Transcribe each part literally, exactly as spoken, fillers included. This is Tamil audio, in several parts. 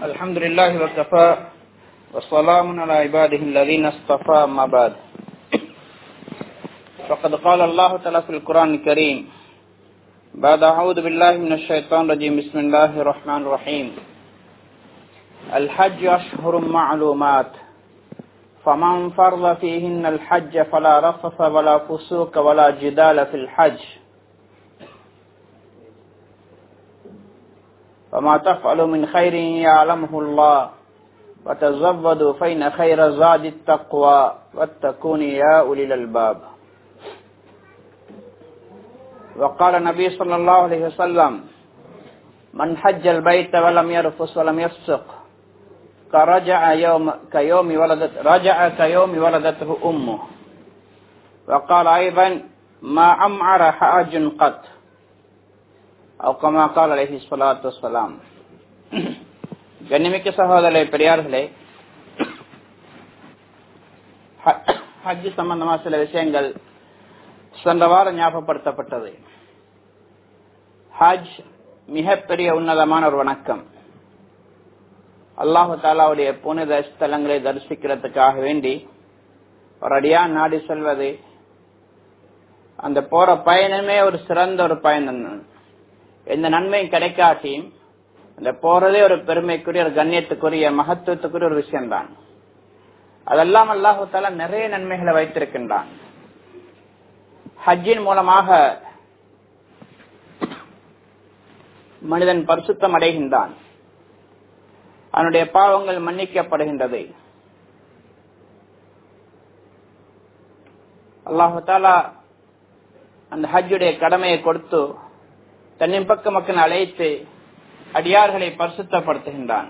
الحمد لله وكفى وسلام على عباده الذين اصطفى أما بعد فقد قال الله تعالى في القرآن الكريم بعد أعوذ بالله من الشيطان الرجيم بسم الله الرحمن الرحيم الحج أشهر معلومات فمن فرض فيهن الحج فلا رفث ولا فسوق ولا جدال في الحج وما تفعلوا من خير يعلمه الله وتزودوا فإن خير زاد التقوى واتقون يا أولي الألباب. وقال النبي صلى الله عليه وسلم من حج البيت ولم يرفث ولم يفسق كرجع يوم كيوم ولدت رجع كيوم ولدته أمه. وقال أيضا ما أمعر حاج قط أو كما قال عليه الصلاة والسلام. கண்ணிமிக்க சகோதரர்களே, பெரியார்களே, ஹஜ் சம்பந்தமா சில விஷயங்கள் சென்ற வாரம் ஞாபகப்படுத்தப்பட்டது. ஹஜ் மிகப்பெரிய உன்னதமான ஒரு வணக்கம். அல்லாஹு தாலாவுடைய புனித ஸ்தலங்களை தரிசிக்கிறதுக்காக வேண்டி ஒரு அடியான் நாடி செல்வது, அந்த போற பயணமே ஒரு சிறந்த ஒரு பயணம். எந்த நன்மையும் கிடைக்காட்டியும் அந்த போறதே ஒரு பெருமைக்குரிய, ஒரு கண்ணியத்துக்குரிய, மகத்துவத்துக்குரிய ஒரு விஷயம்தான். அதெல்லாம் அல்லாஹு தாலா நிறைய நன்மைகளை வைத்திருக்கின்றான். ஹஜ்ஜின் மூலமாக மனிதன் பரிசுத்தம் அடைகின்றான், அவனுடைய பாவங்கள் மன்னிக்கப்படுகின்றது. அல்லாஹு தாலா அந்த ஹஜ்ஜுடைய கடமையை கொடுத்து தன்னின் பக்க மக்கள் அழைத்து அடியார்களை பரிசுத்தப்படுத்துகின்றான்.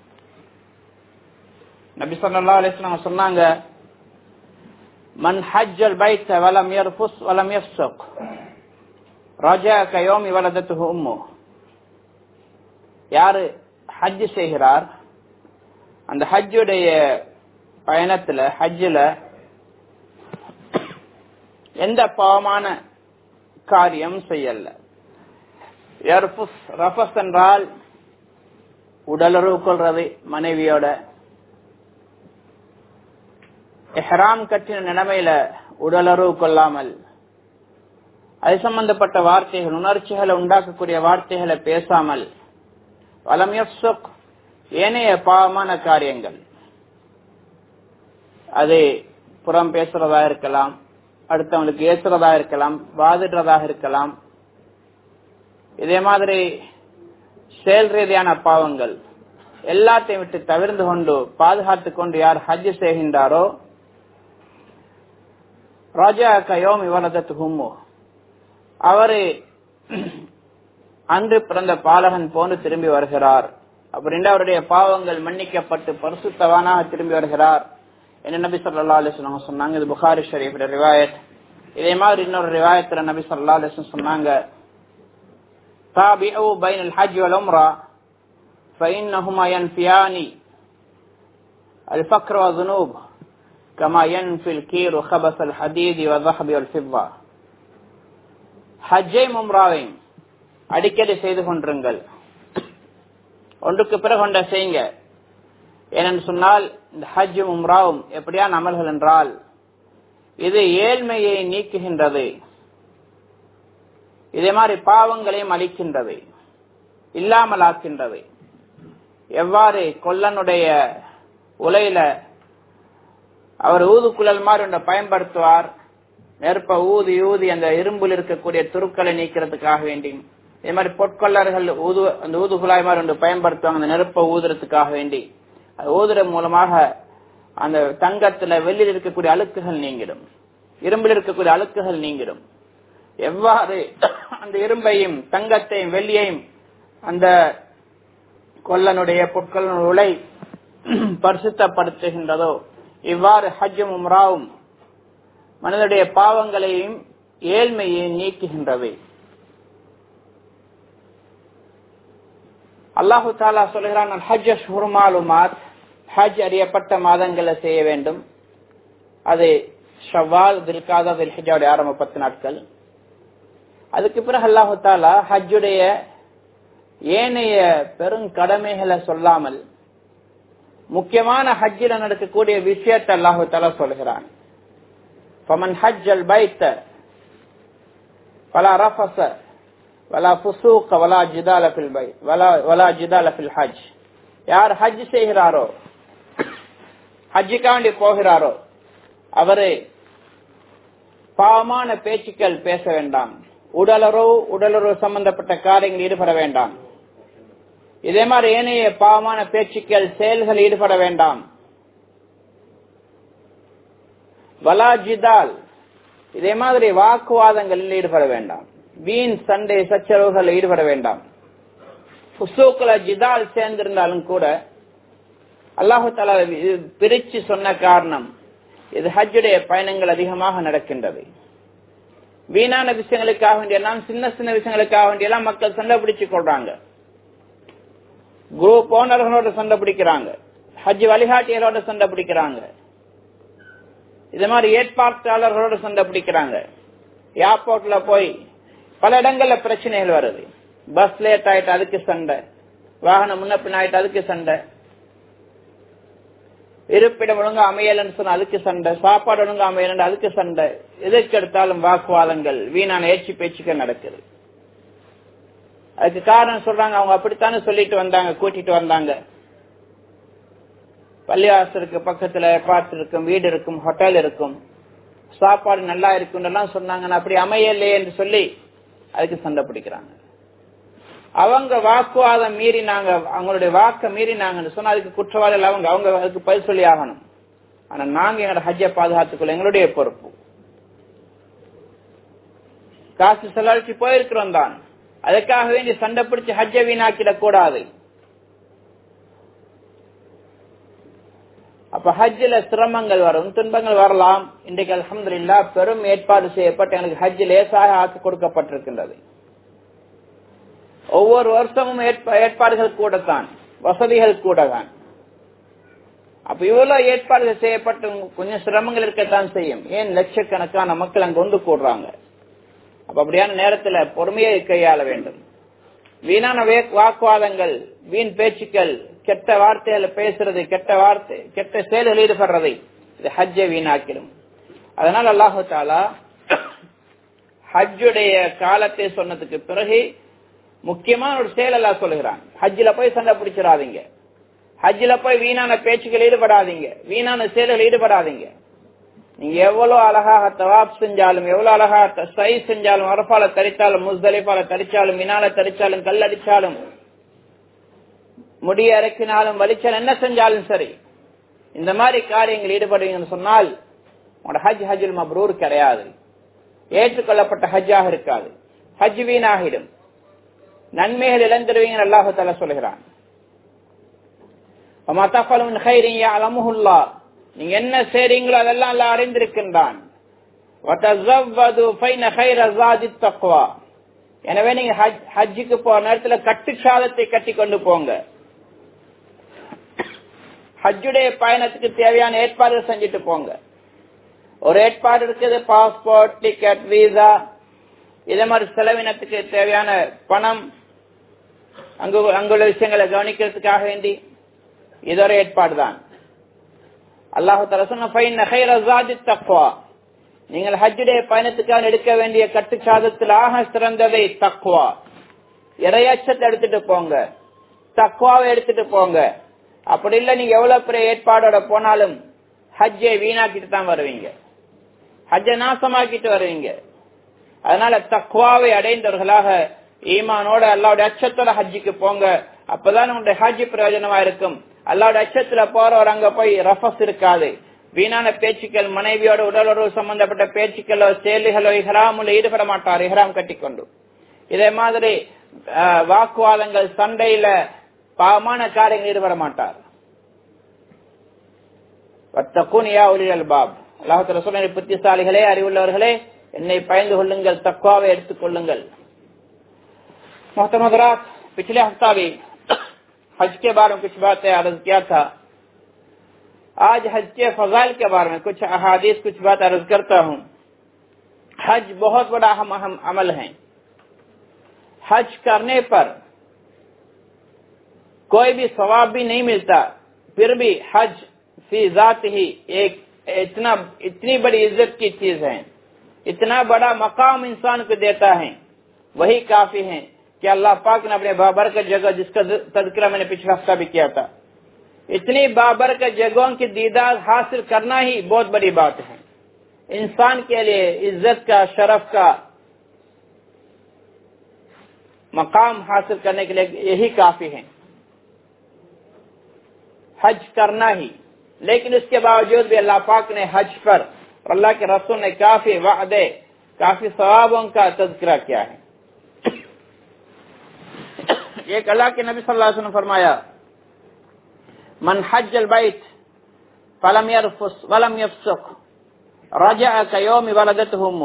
நபி ஸல்லல்லாஹு அலைஹி வஸல்லம் சொன்னாங்க, மன் ஹஜ்ஜல் பைத வலம் யர்ஃபுஸ் வலம் யஃப்ஸுக் ரஜா கயௌமி வலதத்துஹு உம்மு. யாரு ஹஜ் செய்கிறார், அந்த ஹஜ்ஜுடைய பயணத்துல, ஹஜ்ஜில எந்த பாவமான காரியம் செய்யல. ரஃபஸ் என்றால் உடலுறவு கொள்றது, மனைவியோட இஹ்ராம் கட்டின நிலைமையில உடலுறவு கொள்ளாமல், அது சம்பந்தப்பட்ட வார்த்தைகள், உணர்ச்சிகளை உண்டாக்கக்கூடிய வார்த்தைகளை பேசாமல், வலம் யஃப்ஸுக் ஏனைய பாவமான காரியங்கள், அது புறம் பேசுறதா இருக்கலாம், அடுத்தவங்களுக்கு ஏசுறதா இருக்கலாம், வாதிடுறதாக இருக்கலாம், இதே மாதிரி செயல் ரீதியான பாவங்கள் எல்லாத்தையும் விட்டு தவிர்த்து கொண்டு பாதுகாத்துக் கொண்டு யார் ஹஜ் செய்கின்றாரோ, ராஜா கயோமி வலதத்துஹு உம்மு, அவரு அன்று பிறந்த பாலகன் போன்று திரும்பி வருகிறார். அப்படின்ற அவருடைய பாவங்கள் மன்னிக்கப்பட்டு பரிசுத்தவானாக திரும்பி வருகிறார் என்று நபி ஸல்லல்லாஹு அலைஹி வஸல்லம் சொன்னாங்க. இது புகாரி ஷரீஃப்ல ரிவாயத். இதே மாதிரி இன்னொரு ரிவாயத்துல நபி ஸல்லல்லாஹு அலைஹி வஸல்லம் சொன்னாங்க, تابعوا بين الحج والعمرة فإنهما ينفيان الفقر والذنوب كما ينفي الكير خبث الحديد والذهب والفضة. ஹஜ்ஜையும் உம்ராவையும் அடிக்கடி செய்து கொண்டிருங்கள், ஒன்றுக்கு பிறகு ஒன்றை செய்யுங்க. ஏனென்று சொன்னால் இந்த ஹஜ்ஜும் உம்ராவும் எப்படியான அமல்கள் என்றால், இது ஏழ்மையை நீக்குகின்றது, இதே மாதிரி பாவங்களையும் அளிக்கின்றது, இல்லாமல் ஆக்கின்றது. எவ்வாறு கொல்லனுடைய உலையில அவர் ஊதுக்குழல் மாதிரி ஒன்றை பயன்படுத்துவார், நெருப்ப ஊதி ஊதி அந்த இரும்பில் இருக்கக்கூடிய துருக்களை நீக்கிறதுக்காக வேண்டி, இதே மாதிரி பொற்கொள்ளர்கள் ஊது அந்த ஊதுகுழாய் மாதிரி ஒன்று பயன்படுத்துவாங்க, அந்த நெருப்ப ஊதுறதுக்காக வேண்டி. அது ஊதுற மூலமாக அந்த தங்கத்துல வெள்ளியில் இருக்கக்கூடிய அழுக்குகள் நீங்கிடும், இரும்பில் இருக்கக்கூடிய அழுக்குகள் நீங்கிடும். எவ்வாறு அந்த இரும்பையும் தங்கத்தையும் வெள்ளியையும் அந்த கொல்லனுடைய பொற்கொள்ளனுடைய உலை பரிசுத்தப்படுத்துகின்றதோ, இவ்வாறு ஹஜ்ஜும் உம்ராவும் மனிதனுடைய பாவங்களையும் ஏழ்மையையும் நீக்குகின்றது. அல்லாஹு தாலா சொல்கிறான், ஹஜ் அஷ்ஹுரு மாலுமாத், ஹஜ் அறியப்பட்ட மாதங்களை செய்ய வேண்டும். அது ஷவ்வால், தில்காதா, தில்ஹிஜ்ஜாவுடைய ஆரம்ப பத்து நாட்கள். அதுக்கு பிறகு அல்லாஹு தாலா ஹஜ்ஜுடைய ஏனைய பெரும் கடமைகளை சொல்லாமல் முக்கியமான ஹஜ்ஜில நடக்கக்கூடிய விஷயத்தை அல்லாஹு தஆலா சொல்கிறான். ஃபமன் ஹஜ்ஜல் பைத்த ஃபலா ரஃபஸ வலா ஃபுசூக வலா ஜிதால ஃபில் பைத் வலா வலா ஜிதால ஃபில் ஹஜ். யார் ஹஜ் செய்கிறாரோ, ஹஜ்ஜுக்காண்டி போகிறாரோ, அவரு பாவமான பேச்சுக்கள் பேச வேண்டாம், உடலுறவு உடலுறவு சம்பந்தப்பட்ட காரியங்கள் ஈடுபட வேண்டாம், இதே மாதிரி ஏனைய பாவமான பேச்சுக்கள் செயல்கள் ஈடுபட வேண்டாம். வலா ஜிதால், இதே மாதிரி வாக்குவாதங்களில் ஈடுபட வேண்டாம், வீண் சண்டை சச்சரவுகள் ஈடுபட வேண்டாம். ஃபுசூக்ல ஜிதால் சேர்ந்திருந்தாலும் கூட அல்லாஹு தஆலா பிரிச்சு சொன்ன காரணம், இது ஹஜ்ஜுடைய பயணங்கள் அதிகமாக நடக்கின்றது. வீணான விஷயங்களுக்காக வேண்டியெல்லாம், சின்ன சின்ன விஷயங்களுக்காக வேண்டியெல்லாம் மக்கள் சண்டை பிடிச்சு கொள்றாங்க. குரூப் ஓனர்களோட சண்டை பிடிக்கிறாங்க, ஹஜ் வழிகாட்டிகளோட சண்டை பிடிக்கிறாங்க, இது மாதிரி ஏற்பாட்டாளர்களோட சண்டை பிடிக்கிறாங்க. ஏர்போர்ட்ல போய் பல இடங்கள்ல பிரச்சனைகள் வருது. பஸ் லேட் ஆயிட்டு அதுக்கு சண்டை, வாகனம் முன்ன பின் ஆயிட்டு அதுக்கு சண்டை, இருப்பிடம் ஒழுங்கா அமையலன்னு சொன்ன அதுக்கு சண்டை, சாப்பாடு ஒழுங்கா அமையலன்னு அதுக்கு சண்டை, எதற்கு எடுத்தாலும் வாக்குவாதங்கள், வீணான ஏச்சு பேச்சுக்கள் நடக்குது. அதுக்கு காரணம் சொல்றாங்க, அவங்க அப்படித்தானே சொல்லிட்டு வந்தாங்க, கூட்டிட்டு வந்தாங்க. பள்ளிவாசலுக்கு பக்கத்துல அபார்ட் இருக்கும், வீடு இருக்கும், ஹோட்டல் இருக்கும், சாப்பாடு நல்லா இருக்கும் எல்லாம் சொன்னாங்க, அப்படி அமையலையே என்று சொல்லி அதுக்கு சண்டை பிடிக்கிறாங்க. அவங்க வாக்குவாதம் மீறினாங்க, அவங்களுடைய வாக்க மீறினாங்கன்னு சொன்னா அதுக்கு குற்றவாளிகள் அவங்க, அவங்க அதுக்கு பதில் சொல்லி ஆகணும். ஆனா நாங்க எங்களோட ஹஜ்ஜை பாதுகாத்துக்கொள்ள எங்களுடைய பொறுப்பு. காசு செலவழிச்சு போயிருக்கிறோம் தான், அதுக்காக வேண்டி சண்டை பிடிச்சு ஹஜ்ஜை வீணாக்கிடக் கூடாது. அப்ப ஹஜ்ஜில சிரமங்கள் வரும், துன்பங்கள் வரலாம். இன்றைக்கு அல்ஹம்துலில்லாஹ் பெரும் ஏற்பாடு செய்யப்பட்டு எங்களுக்கு ஹஜ் லேசாக ஆக்கி கொடுக்கப்பட்டிருக்கின்றது. ஒவ்வொரு வருஷமும் ஏற்பாடுகள் கூடத்தான், வசதிகள் கூட தான். அப்ப இவ்வளவு ஏற்பாடுகள் செய்யப்பட்டு கொஞ்சம் சிரமங்கள் இருக்கத்தான் செய்யும். ஏன் லட்சக்கணக்கான மக்கள் அங்க ஒன்று கூடுறாங்க. அப்ப அப்படியான நேரத்துல பொறுமையை கையாள வேண்டும். வீணான வாக்குவாதங்கள், வீண் பேச்சுக்கள், கெட்ட வார்த்தைகளை பேசுறது, கெட்ட வார்த்தை கெட்ட செயல்கள் ஈடுபடுறது, இது ஹஜ்ஜை வீணாக்கிடும். அதனால அல்லாஹு தஆலா ஹஜ்ஜுடைய காலத்தை சொன்னதுக்கு பிறகு முக்கியமான ஒரு செயல் எல்லாம் சொல்லுகிறான். ஹஜ்ஜில போய் சண்டை பிடிச்சிடாதீங்க, ஹஜ்ஜில போய் வீணான பேச்சுக்கள் ஈடுபடாதீங்க, வீணான செயல்கள் ஈடுபடாதீங்க. நீங்க எவ்வளவு அழகாக தவாப் செஞ்சாலும், எவ்வளவு அழகாக சை செஞ்சாலும், அரஃபால தரித்தாலும், முஸ்தலிஃபால தரிச்சாலும், மினால தரிச்சாலும், கல் அடிச்சாலும், முடிய இறக்கினாலும், வலிச்சாலும், என்ன செஞ்சாலும் சரி, இந்த மாதிரி காரியங்கள் ஈடுபடுவீங்கன்னு சொன்னால் உங்களோட ஹஜ் ஹஜ்ஜுல் மப்ரூர் கிடையாது, ஏற்றுக்கொள்ளப்பட்ட ஹஜ்ஜாக இருக்காது, ஹஜ் வீணாகிடும், நன்மைகள் இழந்துடுவீங்க. அல்லாஹ் தஆலா சொல்கிறான், வமா தஃபலு மின் கைரின் யஅலமுஹுல்லாஹ், நீங்க என்ன செய்றீங்களோ அதெல்லாம் அல்லாஹ் அறிந்திருக்கின்றான். வதஸவ்வது ஃபைன கைர ஸாதித் தக்வா, எனவே நீங்க ஹஜ்ஜுக்கு போற நேரத்துல கட்டுச்சாதத்தை கட்டி கொண்டு போங்க. ஹஜ்ஜுடைய பயணத்துக்கு தேவையான ஏற்பாடுகள் செஞ்சுட்டு போங்க. ஒரு ஏற்பாடு இருக்குது, பாஸ்போர்ட், டிக்கெட், வீசா, இதே மாதிரி செலவினத்துக்கு தேவையான பணம், அங்கு அங்குள்ள விஷயங்களை கவனிக்கிறதுக்காக வேண்டி இது ஒரு ஏற்பாடு தான். அல்லாஹ் தஆலா சொன்ன ஃபைன கைர ஸாதித் தக்வா, நீங்கள் ஹஜ்ஜுடைய பயணத்துக்காக எடுக்க வேண்டிய கட்டுச்சாதத்தில் ஆக சிறந்ததை தக்வா, இறையச்சத்தை எடுத்துட்டு போங்க, தக்வாவை எடுத்துட்டு போங்க. அப்படி இல்ல நீங்க எவ்வளவு பெரிய ஏற்பாடோட போனாலும் ஹஜ்ஜை வீணாக்கிட்டு தான் வருவீங்க, ஹஜ்ஜை நாசமாக்கிட்டு வருவீங்க. அதனால தக்வாவை அடைந்தவர்களாக ஈமானோட அல்லாஹ்வுடைய அச்சத்தோட ஹஜ்ஜுக்கு போங்க. அப்பதான் உங்களுடைய ஹஜ் பிரயோஜனமா இருக்கும். அல்லாஹ்வுடைய அச்சத்துல போறவர் அங்க போய் ரஃபஸ் இருக்காது, வீணான பேச்சுக்கள், மனைவியோட உடலுறவு சம்பந்தப்பட்ட பேச்சுக்களோ செயல்களோ இஹ்ராமுல ஈடுபட மாட்டார், இஹ்ராம் கட்டிக்கொண்டு. இதே மாதிரி வாக்குவாதங்கள், சண்டையில பாவமான காரியங்கள் ஈடுபட மாட்டார். வத்தகுனியா உலில் அல்பாப், அல்லாஹ் தஆலா சொல்றார், புத்திசாலிகளே, அறிவுள்ளவர்களே, என்னை பயந்து கொள்ளுங்கள், தக்வாவை எடுத்துக் கொள்ளுங்கள். मोहतरम हज़रात, पिछले हफ्ता भी हज के बारे में कुछ बातें अर्ज किया था। आज हज के फजाइल के बारे में कुछ अहादीस, कुछ बात अर्ज करता हूँ। हज बहुत बड़ा अहम अहम अमल है। हज करने पर कोई भी सवाब भी नहीं मिलता, پھر بھی حج فی ذات ہی ایک اتنا اتنی بڑی عزت کی چیز ہے، اتنا بڑا مقام انسان کو دیتا ہے، وہی کافی ہے کہ اللہ پاک نے اپنے بابرکت جگہ، جس کا تذکرہ میں نے پچھلا ہفتہ بھی کیا تھا، اتنی بابرکت جگہوں کی دیدار حاصل کرنا ہی بہت بڑی بات ہے۔ انسان کے لیے عزت کا، شرف کا مقام حاصل کرنے کے لیے یہی کافی ہے، حج کرنا ہی۔ لیکن اس کے باوجود بھی اللہ پاک نے حج پر اور اللہ کے رسول نے کافی وعدے، کافی ثوابوں کا تذکرہ کیا ہے۔ ایک اللہ کے نبی صلی اللہ علیہ وسلم نے فرمایا، من حج البیت فلم یرفث ولم یفسق رجع کیوم ولدته امہ،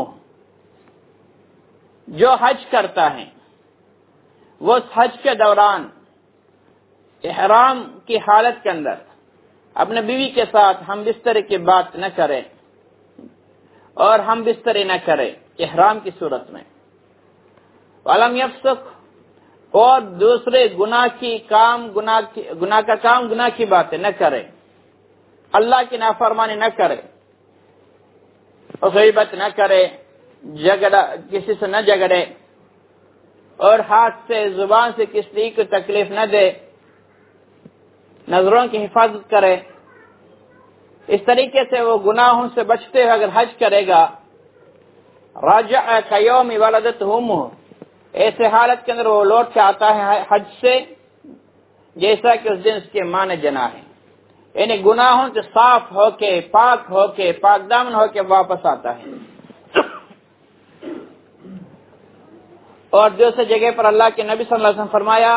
جو حج کرتا ہے وہ حج کے دوران احرام کی حالت کے اندر اپنے بیوی کے ساتھ ہم بستر کی بات نہ کرے اور ہم بستری نہ کرے احرام کی صورت میں، ولم یفسق، اور دوسرے گناہ کی کام گناہ کی گناہ کا کام گناہ کی باتیں نہ کرے، اللہ کی نافرمانی نہ کرے، غیبت نہ کرے، جھگڑا کسی سے نہ جھگڑے، اور ہاتھ سے زبان سے کسی کو تکلیف نہ دے، نظروں کی حفاظت کرے، اس طریقے سے وہ گناہوں سے بچتے ہوئے اگر حج کرے گا، راجع کیوم ولدته امہ، ایسے حالت کے اندر وہ لوٹ کے آتا ہے حج سے جیسا کہ اس دن اس کے ماں نے جنا ہے، یعنی گناہوں سے صاف ہو کے، پاک ہو کے، پاک دامن ہو کے واپس آتا ہے۔ اور دوسری جگہ پر اللہ کے نبی صلی اللہ علیہ وسلم فرمایا،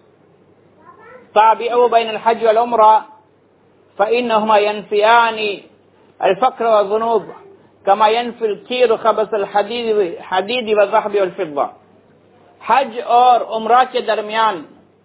تابعوا بین الحج والعمرہ فإنهما ينفیان الفقر والذنوب كما ينفي الكير خبث الحديد والذهب والفضة، حج اور عمرہ کے درمیان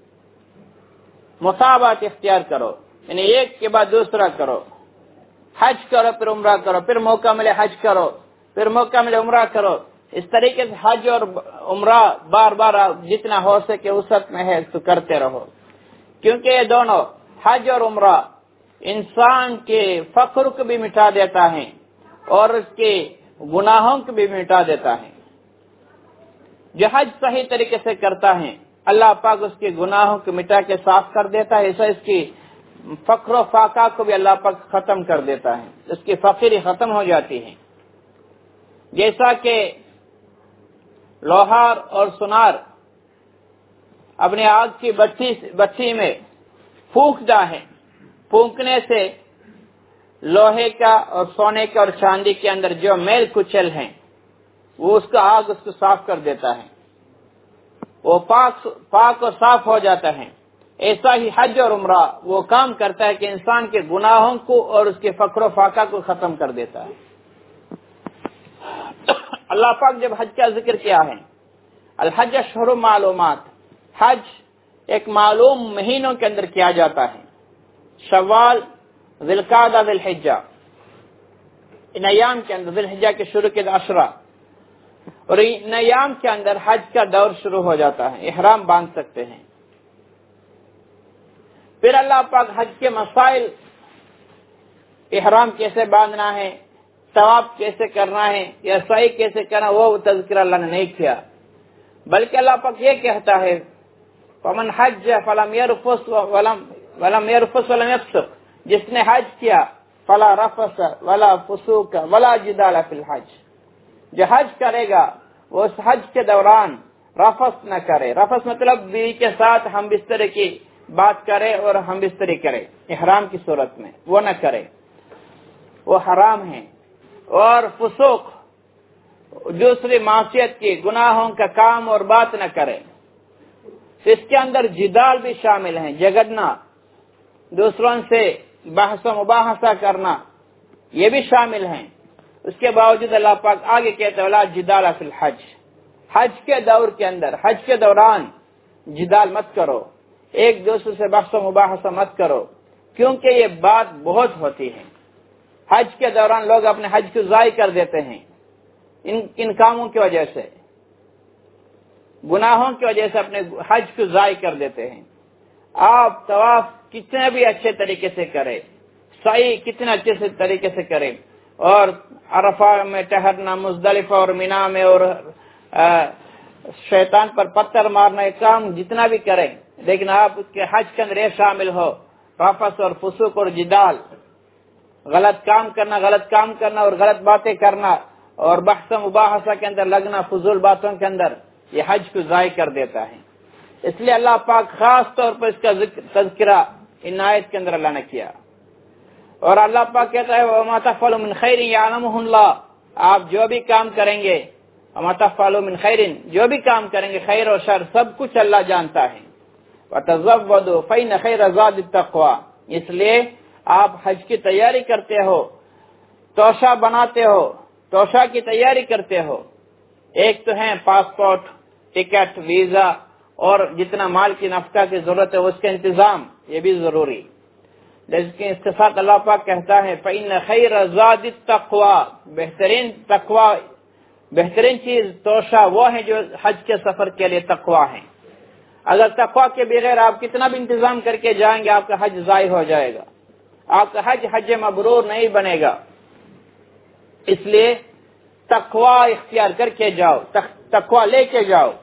مساوات اختیار کرو، یعنی ایک کے بعد دوسرا کرو، حج کرو پھر عمرہ کرو، پھر موقع ملے حج کرو، پھر موقع ملے عمرہ کرو، اس طریقے سے حج اور عمرہ بار بار جتنا ہو سکے وسعت میں ہے تو کرتے رہو، کیونکہ یہ دونوں حج اور عمرہ انسان کے فقر کو بھی مٹا دیتا ہے اور اس کے گناہوں کو بھی مٹا دیتا ہے۔ جو حج صحیح طریقے سے کرتا ہے اللہ پاک اس کے گناہوں کو مٹا کے صاف کر دیتا ہے، ایسا اس کی فقر و فاقہ کو بھی اللہ پاک ختم کر دیتا ہے، اس کی فقری ختم ہو جاتی ہے۔ جیسا کہ لوہار اور سنار اپنے آگ کی بچی بچی میں پھونکتا ہے، پھونکنے سے لوہے کا اور سونے کا اور چاندی کے اندر جو میل کچل ہیں وہ اس کا آگ اس کو صاف کر دیتا ہے، وہ پاک پاک اور صاف ہو جاتا ہے۔ ایسا ہی حج اور عمرہ وہ کام کرتا ہے کہ انسان کے گناہوں کو اور اس کے فقر و فاقہ کو ختم کر دیتا ہے۔ اللہ پاک جب حج کا ذکر کیا ہے، الحج اشہر معلومات، حج ایک معلوم مہینوں کے اندر کیا جاتا ہے، شوال، ذی القعدہ، ذی الحجہ، ان ایام کے اندر، ذی الحجہ کے شروع کے عشرہ، اور ان ایام کے اندر حج کا دور شروع ہو جاتا ہے، احرام باندھ سکتے ہیں۔ پھر اللہ پاک حج کے مسائل، احرام کیسے باندھنا ہے، طواف کیسے کرنا ہے یا سعی کیسے کرنا، وہ تذکرہ اللہ نے نہیں کیا، بلکہ اللہ پاک یہ کہتا ہے، فمن حج فلم یرفث ولم ولم یرفث ولم یفسق، جس نے حج کیا فلا رفث ولا فسوق ولا جدال فی الحج، جو حج کرے گا وہ اس حج کے دوران رفث نہ کرے، رفث مطلب بیوی کے ساتھ ہم بستر کی بات کرے اور ہم بستری کرے احرام کی صورت میں، وہ نہ کرے، وہ حرام ہے۔ اور فسوق، دوسری معصیت کی، گناہوں کا کام اور بات نہ کرے، اس کے اندر جدال بھی شامل ہیں، جھگڑنا، دوسروں سے بحث و مباحثہ کرنا، یہ بھی شامل ہیں۔ اس کے باوجود اللہ پاک آگے کہتے ہیں ولا جدال فی الحج، حج کے دور کے اندر، حج کے دوران جدال مت کرو، ایک دوسرے سے بحث و مباحثہ مت کرو، کیونکہ یہ بات بہت ہوتی ہے۔ حج کے دوران لوگ اپنے حج کو ضائع کر دیتے ہیں ان ان کاموں کی وجہ سے، گناہوں کی وجہ سے اپنے حج کو ضائع کر دیتے ہیں۔ آپ طواف کتنے بھی اچھے طریقے سے کرے, صحیح کتنے اچھے سے طریقے سے کرے, اور عرفہ میں ٹہرنا, مزدلفہ اور مینا میں اور شیطان پر پتھر مارنا کام جتنا بھی کریں, لیکن آپ کے حج کے اندر شامل ہو رفث اور فسوق اور جدال, غلط کام کرنا غلط کام کرنا اور غلط باتیں کرنا اور بحث مباحثہ کے اندر لگنا, فضول باتوں کے اندر, یہ حج کو ضائع کر دیتا ہے. اس لیے اللہ پاک خاص طور پر اس کا ذکر تذکرہ ان آیت کے اندر اللہ نے کیا. اور اللہ پاک کہتا ہے وَمَا تَفْعَلُوا مِنْ خَيْرٍ يَعْلَمُهُ اللَّهُ, آپ جو بھی کام کریں گے, وَمَا تَفْعَلُوا مِنْ خَيْرٍ, جو بھی کام کریں گے خیر و شر سب کچھ اللہ جانتا ہے. وَتَزَوَّدُوا فَإِنَّ خَيْرَ زَادِ التَّقْوَىٰ, اس لیے آپ حج کی تیاری کرتے ہو, توشہ بناتے ہو, توشہ کی تیاری کرتے ہو. ایک تو ہے پاسپورٹ, ٹکٹ, ویزا اور جتنا مال کی نفقہ کی ضرورت ہے اس کا انتظام, یہ بھی ضروری. لیکن اس کے ساتھ اللہ پاک کہتا ہے فَإِنَّ خَيْرَ زَادِ التَّقْوَىٰ, بہترین تقوی, بہترین چیز توشہ وہ ہے جو حج کے سفر کے لیے تقوی ہے. اگر تقوی کے بغیر آپ کتنا بھی انتظام کر کے جائیں گے آپ کا حج ضائع ہو جائے گا, آپ کا حج حج مبرور نہیں بنے گا. اس لیے تقوی اختیار کر کے جاؤ, تقوی لے کے جاؤ.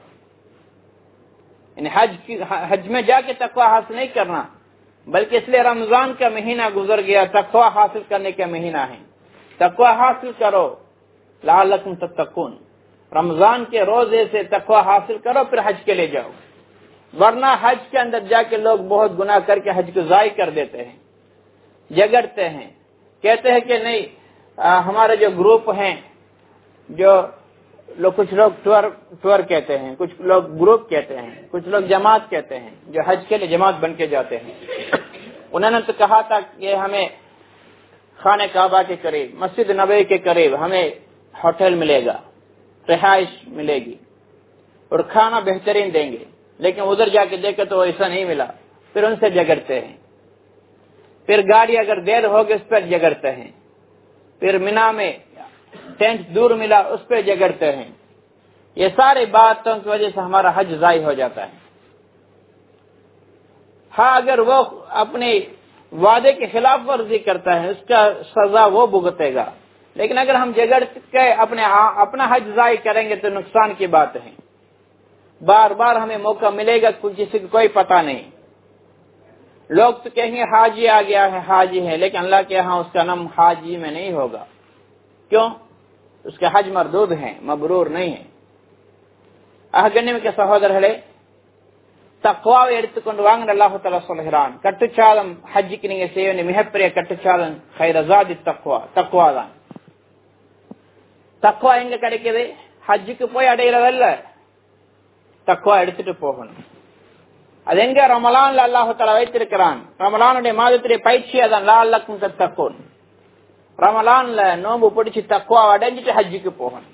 یعنی حج کی حج میں جا کے تقوی حاصل نہیں کرنا, بلکہ اس لیے رمضان کا مہینہ گزر گیا, تقوی حاصل کرنے کا مہینہ ہے. تقوی حاصل کرو لعلکم تتقون, رمضان کے روزے سے تقوی حاصل کرو پھر حج کے لے جاؤ. ورنہ حج کے اندر جا کے لوگ بہت گناہ کر کے حج کو ضائع کر دیتے ہیں, جگڑتے ہیں, کہتے ہیں کہ نہیں آ, ہمارے جو گروپ ہیں, جو لوگ کچھ لوگ ٹور ٹور کہتے ہیں, کچھ لوگ گروپ کہتے ہیں, کچھ لوگ جماعت کہتے ہیں, جو حج کے لیے جماعت بن کے جاتے ہیں. انہوں نے تو کہا تھا کہ ہمیں خانہ کعبہ کے قریب, مسجد نبوی کے قریب ہمیں ہوٹل ملے گا, رہائش ملے گی اور کھانا بہترین دیں گے, لیکن ادھر جا کے دیکھے تو ایسا نہیں ملا. پھر ان سے جگڑتے ہیں. پھر گاڑی اگر دیر ہوگی اس پر جگڑتے ہیں. پھر مینا میں ٹینٹ دور ملا اس پہ جگڑتے ہیں. یہ ساری باتوں کی وجہ سے ہمارا حج ضائع ہو جاتا ہے. ہاں اگر وہ اپنے وعدے کی خلاف ورزی کرتا ہے اس کا سزا وہ بھگتے گا, لیکن اگر ہم جگڑ کے اپنے اپنا حج ضائع کریں گے تو نقصان کی بات ہے. بار بار ہمیں موقع ملے گا, کسی کو کوئی پتہ نہیں. لوگ تو کہیں گے حاجی آ گیا ہے, حاجی ہے, لیکن اللہ کے ہاں اس کا نام حاجی میں نہیں ہوگا. کیوں؟ اس کے حج مردود ہیں, مبرور نہیں ہے. آگنے کے سہودرے تقوی எடுத்துக்கொண்டு வாங்க அல்லாஹ் தஆலா சொல்கிறான். கட்டுச்சாதம் ஹஜ்ஜுக்கு நீங்க செய்ய வேண்டிய மிகப்பெரிய கட்டுச்சாதம் خير زاد التقوى, தக்வா தான். தக்வா எங்க கிடைக்குது? ஹஜ்ஜுக்கு போய் அடையறதல்ல, தக்வா எடுத்துட்டு போகணும். அது எங்க? ரமலான்ல அல்லாஹ் தஆலா வைத்திருக்கிறான். ரமலானுடைய மாதத்துடைய பயிற்சி அதான் லஅல்லக்கும் தத்தகூன். ரமலான்ல நோன்பு பிடிச்சு தக்வா அடைஞ்சிட்டு ஹஜ்ஜுக்கு போகணும்.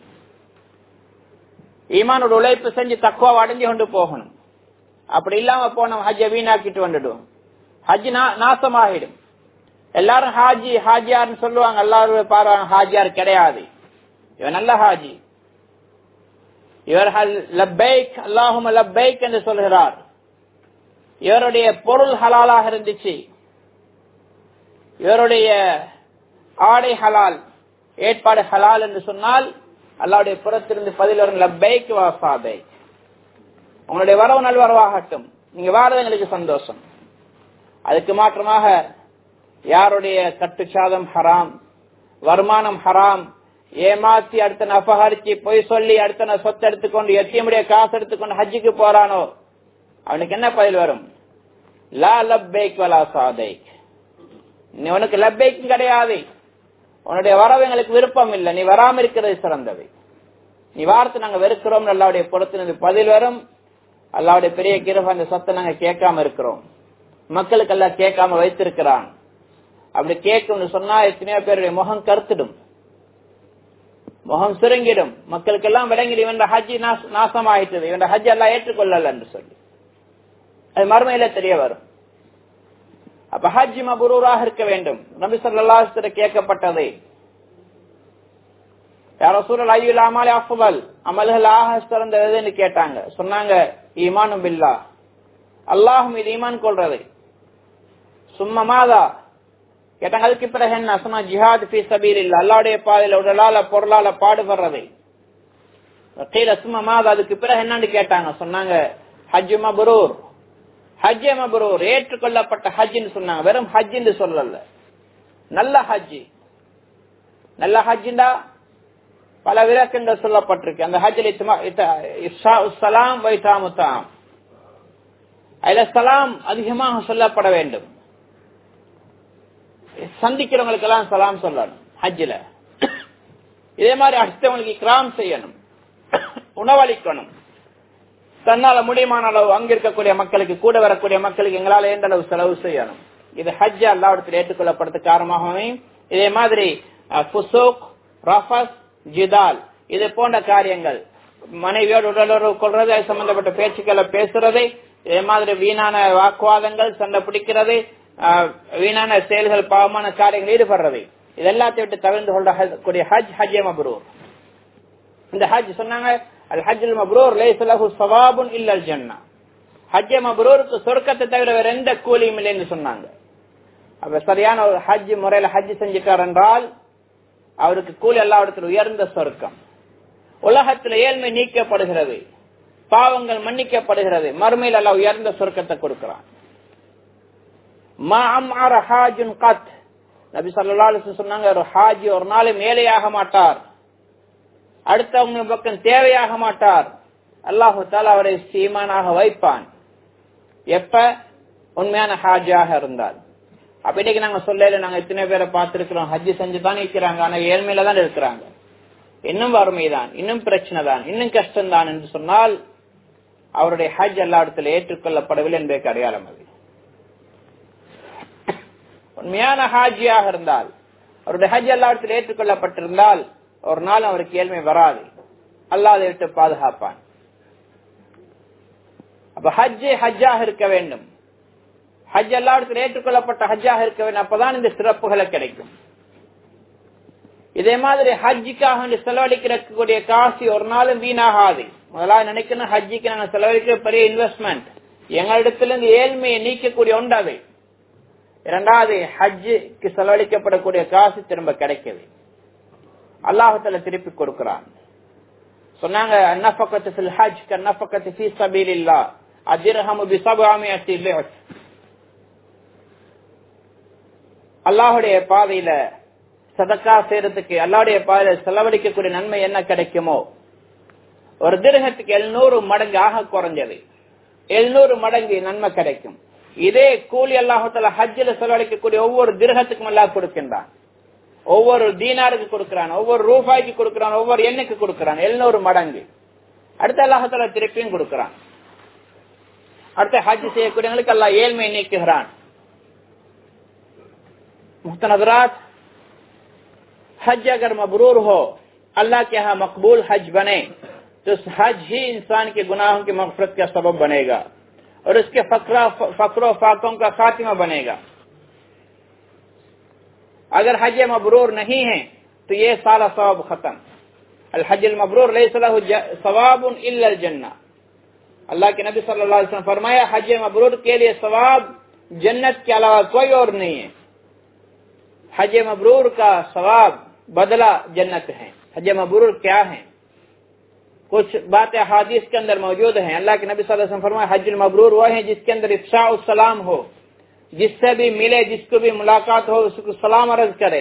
ஈமானோட உழைப்பு செஞ்சு தக்வா அடைஞ்சு கொண்டு போகணும். அப்படி இல்லாம போனோம் ஹஜ்ஜை வீணாக்கிட்டு வந்துடும், ஹஜ் நாசமாகிடும். எல்லாரும் ஹாஜி ஹாஜியார்னு சொல்லுவாங்க, எல்லாரும் பாருவாங்க ஹாஜியார் கிடையாது, இவன் நல்ல ஹாஜி, இவர் லப்பைக் அல்லாஹும்ம லப்பைக் என்று சொல்கிறார். இவருடைய பொருள் ஹலாலாக இருந்துச்சு, இவருடைய ஆடை ஹலால், ஏற்பாடு ஹலால் என்று சொன்னால் அல்லாஹ்வுடைய புறத்திலிருந்து பதில் வரும் லப்பைக் வ ஸாதைக், உங்களுடைய வரவு நல்வரவாகட்டும், நீங்க வாரது எங்களுக்கு சந்தோஷம். அதுக்கு மாற்றமாக யாருடைய கட்டுச்சாதம் ஹராம், வருமானம் ஹராம், ஏமாத்தி அடுத்த அபகரிச்சு பொய் சொல்லி அடுத்த சொத்து எடுத்துக்கொண்டு எத்தியமுடைய காசு எடுத்துக்கொண்டு ஹஜ்ஜுக்கு போறானோ அவனுக்கு என்ன பதில் வரும்? லா லப்பைக் வலா ஸாதைக், நீ உனக்கு லப்பைக்கும் கிடையாது, உன்னுடைய வரவு எங்களுக்கு விருப்பம் இல்லை, நீ வராம இருக்கிறது சிறந்தது, நீ வார்த்தை நாங்க வெறுக்கிறோம், அல்லாஹ்வுடைய புறத்திலிருந்து பதில் வரும். அல்லாஹ்வுடைய பெரிய கிருபை, அந்த சத்தை நாங்க கேட்காம இருக்கிறோம், மக்களுக்கு எல்லாம் கேட்காம வைத்திருக்கிறான். அப்படி கேட்கும்னு சொன்னா எத்தனையோ பேருடைய முகம் கருத்துடும், முகம் சுருங்கிடும், மக்களுக்கு எல்லாம் விளங்கிடும் இவன் ஹஜ்ஜி நாசமாயிட்டது, இவன் ஹஜ் எல்லாம் ஏற்றுக்கொள்ளல என்று சொல்லி அது மறுமையில தெரிய வரும். அப்ப ஹஜ் மபரூராக இருக்க வேண்டும். நபி ஸல்லல்லாஹு அலைஹி வஸல்லம் கேட்கப்பட்டது, யா ரசூலல்லாஹ் அய்யுல் அமாலி அஃதல், அமல்கள் ஆக சிறந்தது என்று கேட்டாங்க. சொன்னாங்க ஈமானு பில்லாஹ், அல்லாஹ் மீது ஈமான் கொள்றது. சும்மா மாதா கேட்டாங்க, அதுக்கு பிறகு என்ன சொன்னா, ஜிஹாத் ஃபீ சபீலில்லாஹ், அல்லாஹ்வுடைய பாதையில உடலால பொருளால பாடுபடுறது. கீழ சும்மா மாதா, அதுக்கு பிறகு என்னன்னு கேட்டாங்க, சொன்னாங்க ஹஜ் மப்ரூர், ஹஜ் மப்ரூர், ஏற்றுக்கொள்ளப்பட்ட ஹஜ்னு சொன்னாங்க. வெறும் ஹஜ்னு சொல்லல, நல்ல ஹஜ். நல்ல ஹஜ்னா பல விளக்கங்கள் சொல்லப்பட்டிருக்கு. அந்த ஹஜ்ல சலாம் வைத்தாமுத்தாம், அதுல சலாம் அதிகமாக சொல்லப்பட வேண்டும். சந்திக்கிறவங்களுக்கு எல்லாம் சலாம் சொல்லணும் ஹஜ்ல. இதே மாதிரி அடுத்தவங்களுக்கு இக்ராம் செய்யணும், உணவளிக்கணும். தன்னால முடியுமான அளவு அங்க இருக்கக்கூடிய மக்களுக்கு, கூட வரக்கூடிய மக்களுக்கு எங்களால எந்த அளவு செலவு செய்யணும். இது ஹஜ் அல்லாஹ்விடத்தில் ஏற்றுக்கொள்ளப்படுறது காரணமாகவே. இதே மாதிரி ஃபுசூக், ரஃபஸ், ஜிதால், இது போன்ற காரியங்கள், மனைவியோடு உடலுறவு கொள்றது, அது சம்பந்தப்பட்ட பேச்சுக்களை பேசுறது, இதே மாதிரி வீணான வாக்குவாதங்கள், சண்டை பிடிக்கிறது, வீணான செயல்கள், பாவமான காரியங்கள் ஈடுபடுறது, இது எல்லாத்தையும் விட்டு தவிர்த்து கொள்ளக்கூடிய ஹஜ் ஹஜ் மப்ரூர். இந்த ஹஜ் சொன்னாங்க, அல் ஹஜ்ஜுல் மப்ரூர் லைஸ லஹு ஸவாபுன் இல்லல் ஜன்னah, ஹஜ் மப்ரூருக்கு சொர்க்கத்தை தவிர வேற எந்த கூலியும் இல்லைன்னு சொன்னாங்க. அப்ப சரியான ஒரு ஹஜ் முறையில ஹஜ் செஞ்சுட்டார் என்றால் அவருக்கு கூலி எல்லாவிடத்தில் உயர்ந்த சொர்க்கம். உலகத்தில் ஏழ்மை நீக்கப்படுகிறது, பாவங்கள் மன்னிக்கப்படுகிறது, மறுமையில் அல்லாஹ் உயர்ந்த சொர்க்கத்தை கொடுக்கிறான். நபி ஸல்லல்லாஹு அலைஹி வஸல்லம் சொன்னாங்க, ஒரு ஹாஜி ஒரு நாள் மேலையாக மாட்டார், அடுத்தவங்க பக்கம் தேவையாக மாட்டார். அல்லாஹு தஆலா அவரை சீமானாக வைப்பான். எப்ப? உண்மையான ஹாஜியாக இருந்தால். அப்ப இன்னைக்கு நாங்க சொல்லல, நாங்க எத்தனை பேரை பார்த்திருக்கிறோம், ஹஜ் செஞ்சுதான் இருக்கிறாங்க, ஆனா ஏழ்மையில தான் இருக்கிறாங்க, இன்னும் வறுமைதான், இன்னும் பிரச்சனை தான், இன்னும் கஷ்டம் தான் என்று சொன்னால் அவருடைய ஹஜ் எல்லா இடத்துல ஏற்றுக்கொள்ளப்படவில்லை என்பதற்கு அடையாளம். அது உண்மையான ஹாஜியாக இருந்தால், அவருடைய ஹஜ் எல்லா இடத்துல ஏற்றுக்கொள்ளப்பட்டிருந்தால் ஒரு நாள் அவருக்கு ஏழ்மை வராது, அல்லாஹ் அதை விட்டு பாதுகாப்பான். அப்ப ஹஜ் ஹஜ்ஜாக இருக்க வேண்டும், ஹஜ் எல்லா இடத்துல ஏற்றுக்கொள்ளப்பட்ட ஹஜ்ஜாக இருக்க வேண்டும். அப்பதான் இந்த சிறப்புகளை கிடைக்கும். இதே மாதிரி ஹஜ்ஜுக்காக செலவழிக்கக்கூடிய காசு ஒரு நாளும் வீணாகாது. முதலாவது நினைக்கணும், ஹஜ்ஜுக்கு நாங்க செலவழிக்கிற பெரிய இன்வெஸ்ட்மெண்ட், எங்களிடத்திலிருந்து ஏழ்மையை நீக்கக்கூடிய ஒன்று அது. இரண்டாவது, ஹஜ்ஜுக்கு செலவழிக்கப்படக்கூடிய காசு திரும்ப கிடைக்குது, அல்லாஹ் தஆலா திருப்பி கொடுக்கிறான். சொன்னாங்க, அன்னஃபகத்து ஃபில் ஹஜ் கன்னஃபகத்து ஃபீ ஸபீலில்லாஹ் அத்ர்ஹமு பி ஸபஅமியத்தி லிஃப். அல்லாஹ்வுடைய பாதையில சதக்கா செய்யறதுக்கு, அல்லாஹ்வுடைய பாதையில செலவழிக்கக்கூடிய நன்மை என்ன கிடைக்குமோ, ஒரு திர்ஹத்துக்கு எழுநூறு மடங்கு ஆக குறைஞ்சது, எழுநூறு மடங்கு நன்மை கிடைக்கும். இதே கூலி அல்லாஹ் தஆலா ஹஜ்ஜில செலவழிக்கக்கூடிய ஒவ்வொரு திர்ஹத்துக்கும் அல்லாஹ் கொடுக்கின்றான், ஒவ்வொரு தீனாருக்கு கொடுக்கிறான், ஒவ்வொரு ரூபாய்க்கு கொடுக்கிறான், ஒவ்வொரு எண்ணுக்கு கொடுக்கிறான், எழுநூறு மடங்கு. அடுத்த அல்லாஹ் தஆலா திருப்பியும் கொடுக்கிறான். அடுத்த ஹஜ் செய்யக்கூடியவங்களுக்கு அல்லாஹ் ஏழ்மை நீக்குகிறான். मुख्तनज़रात, हज अगर मबरूर हो, अल्लाह के यहाँ मकबूल हज बने, तो हज ही इंसान के गुनाहों की मग़फ़िरत का सबब बनेगा और उसके फ़क्र फ़ाक़ों का खात्मा बनेगा। अगर हज मबरूर नहीं है तो ये सारा सवाब खत्म। अल हज्जुल मबरूर लैसा लहु सवाबुन इल्लल जन्नह। अल्लाह के नबी सल्लल्लाहु अलैहि वसल्लम फरमाया, हज मबरूर के लिए सवाब जन्नत के अलावा कोई और नहीं है। हज मबरूर का सवाब बदला जन्नत है। हज मबरूर क्या है? कुछ बातें हादीस के अंदर मौजूद हैं। अल्लाह के नबी सल्लल्लाहु अलैहि वसल्लम फरमाया, हज्जुल मबरूर वह है जिसके अंदर इफ़शाउ सलाम हो, जिससे भी मिले, जिसको भी मुलाकात हो उसको सलाम अर्ज करे,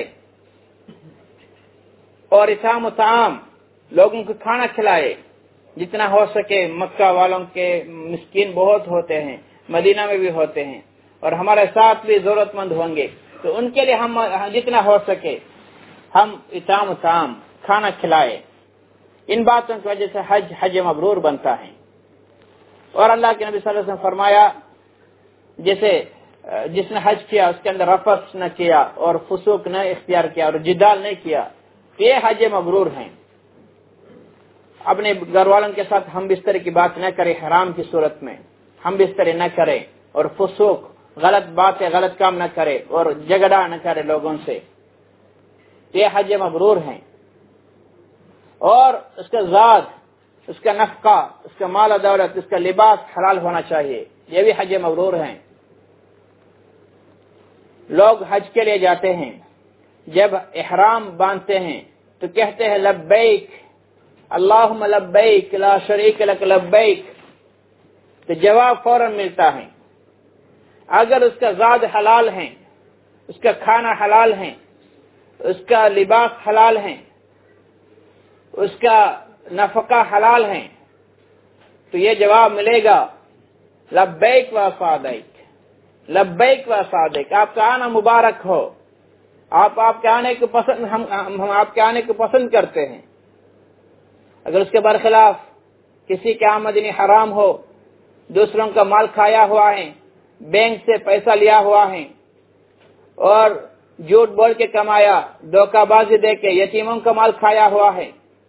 और इताम ताम, लोगों को खाना खिलाए जितना हो सके। मक्का वालों के मिस्कीन बहुत होते हैं, मदीना में भी होते हैं, और हमारे साथ भी जरूरतमंद होंगे, तो उनके लिए हम जितना हो सके हम इताम ताम खाना खिलाए। इन बातों की वजह से हज हज मबरूर बनता है। और अल्लाह के नबी सल्लल्लाहु अलैहि वसल्लम फरमाया, जैसे जिसने हज किया उसके अंदर रफस न किया और फुसूक न इख्तियार किया और जिदाल नहीं किया, ये हज मबरूर हैं। अपने घर वालों के साथ हम बिस्तर की बात न करें, हराम की सूरत में हम बिस्तर न करें, और फुसूक गलत बातें गलत काम न करे, और झगड़ा न करे लोगों से, ये हज मबरूर हैं। और उसका ज़ाद, उसका नफका, उसका माल दौलत, उसका लिबास हलाल होना चाहिए, ये भी हज मबरूर हैं। لوگ حج کے لیے جاتے ہیں، جب احرام باندھتے ہیں تو کہتے ہیں لبیک اللہم لبیک لا شریک لک لبیک، تو جواب فوراً ملتا ہے۔ اگر اس کا ذات حلال ہے، اس کا کھانا حلال ہے، اس کا لباس حلال ہے، اس کا نفقہ حلال ہے، تو یہ جواب ملے گا لبیک و سعدیک، لبیک و سعدیک، آپ کا آنا مبارک ہو، آپ آپ کے آنے کو پسند ہم ہم آپ کے آنے کو پسند کرتے ہیں۔ اگر اس کے برخلاف کسی کے آمدنی حرام ہو، دوسروں کا مال کھایا ہوا ہے، بینک سے پیسہ لیا ہوا ہے اور جھوٹ بول کے کمایا، دھوکہ بازی دے کے یتیموں کا مال کھایا ہوا ہے،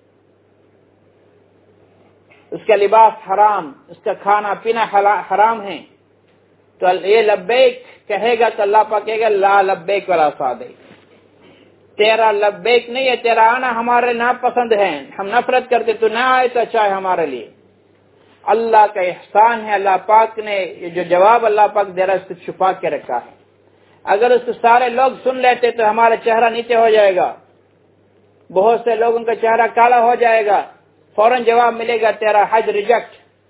اس کا لباس حرام، اس کا کھانا پینا حرام ہے، تو یہ لبیک کہے گا تو اللہ پاک کہے گا لا لبیک ولا سعدیک، تیرا لبیک نہیں ہے، تیرا آنا ہمارے ناپسند ہے، ہم نفرت کرتے، تو نہ آئے تو اچھا ہے ہمارے لیے۔ اللہ کا احسان ہے، اللہ پاک نے یہ جو جواب اللہ پاک دے رہا ہے اس کو چھپا کے رکھا ہے۔ اگر اس کو سارے لوگ سن لیتے تو ہمارا چہرہ نیچے ہو جائے گا، بہت سے لوگوں کا چہرہ کالا ہو جائے گا، فوراً جواب ملے گا تیرا حج ریجیکٹ،